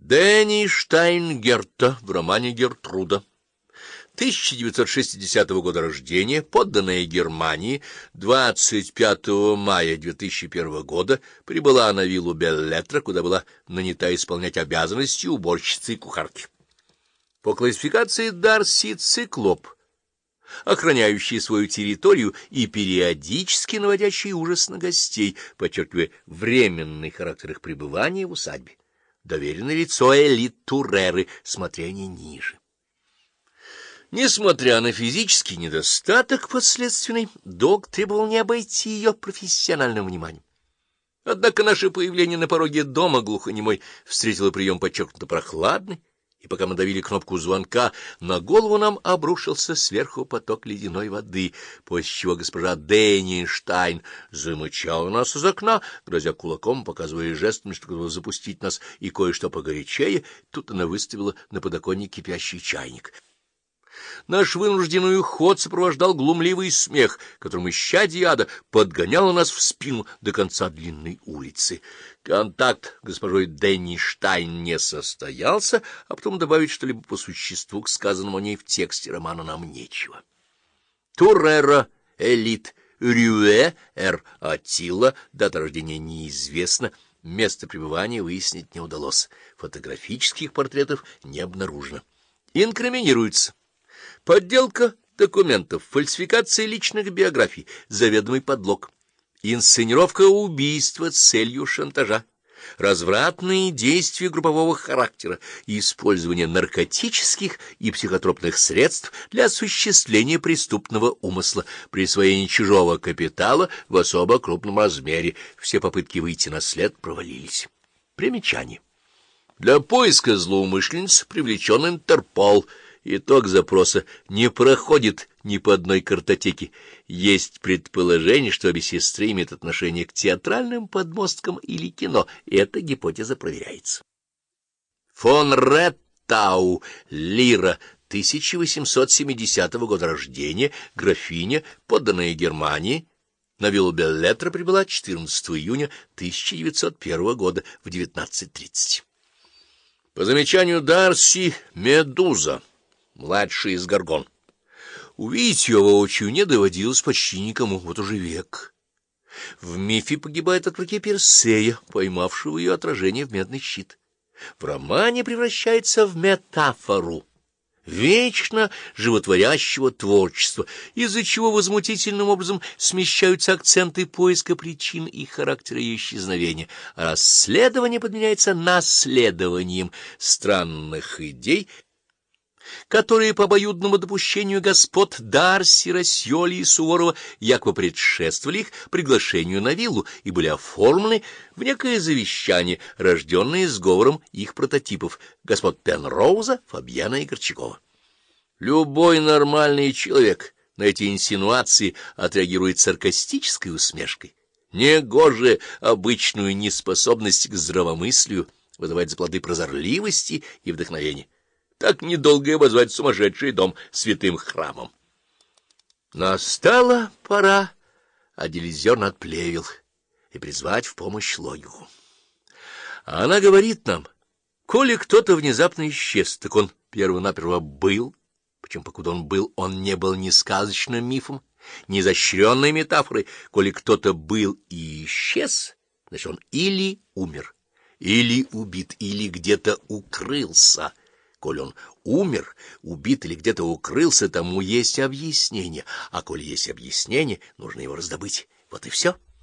Дени Штайнгерта в романе «Гертруда». 1960 года рождения, подданная Германии, 25 мая 2001 года прибыла на виллу Беллетра, куда была нанята исполнять обязанности уборщицы и кухарки. По классификации Дарси — циклоп, охраняющий свою территорию и периодически наводящий ужас на гостей, подчеркивая временный характер их пребывания в усадьбе. Доверенное лицо элит Туреры, смотрение ниже. Несмотря на физический недостаток подследственный, Дог требовал не обойти ее профессиональным вниманием. Однако наше появление на пороге дома глухонемой встретило прием подчеркнуто прохладный, и пока мы давили кнопку звонка, на голову нам обрушился сверху поток ледяной воды, после чего госпожа Дени Штайн замычала нас из окна, грозя кулаком, показывая жестами, что готова запустить нас и кое-что погорячее. Тут она выставила на подоконник кипящий чайник. Наш вынужденный уход сопровождал глумливый смех, которым исчадье ада подгоняло нас в спину до конца длинной улицы. Контакт с госпожой Дени Штайн не состоялся, а потом добавить что-либо по существу к сказанному о ней в тексте романа нам нечего. Турера, элит, Рюэ, Р. Аттила, дата рождения неизвестна, место пребывания выяснить не удалось, фотографических портретов не обнаружено. Инкриминируется подделка документов, фальсификация личных биографий, заведомый подлог, инсценировка убийства с целью шантажа, развратные действия группового характера и использование наркотических и психотропных средств для осуществления преступного умысла, присвоение чужого капитала в особо крупном размере. Все попытки выйти на след провалились. Примечание. Для поиска злоумышленниц привлечен Интерпол. Итог запроса не проходит ни по одной картотеке. Есть предположение, что обе сестры имеют отношение к театральным подмосткам или кино. Эта гипотеза проверяется. Фон Реттау, Лира, 1870 года рождения, графиня, подданная Германии. На виллу Беллетра прибыла 14 июня 1901 года в 19:30. По замечанию Дарси, Медуза, младший из Горгон. Увидеть ее воочию не доводилось почти никому, вот уже век. В мифе погибает от руки Персея, поймавшего ее отражение в медный щит. В романе превращается в метафору вечно животворящего творчества, из-за чего возмутительным образом смещаются акценты поиска причин и характера ее исчезновения, а расследование подменяется наследованием странных идей, которые по обоюдному допущению господ Дарси, Рассьоли и Суворова якобы предшествовали их приглашению на виллу и были оформлены в некое завещание, рожденное сговором их прототипов господ Пенроуза, Фабьяна и Горчакова. Любой нормальный человек на эти инсинуации отреагирует саркастической усмешкой. Негоже обычную неспособность к здравомыслию вызывать за плоды прозорливости и вдохновения. Так недолго и обозвать сумасшедший дом святым храмом. Настала пора отделить зерна от плевел и призвать в помощь логику. А она говорит нам, коли кто-то внезапно исчез, так он перво-наперво был, причем покуда он был, он не был ни сказочным мифом, ни изощренной метафорой. Коли кто-то был и исчез, значит, он или умер, или убит, или где-то укрылся. Коль он умер, убит или где-то укрылся, тому есть объяснение, а коль есть объяснение, нужно его раздобыть. Вот и все.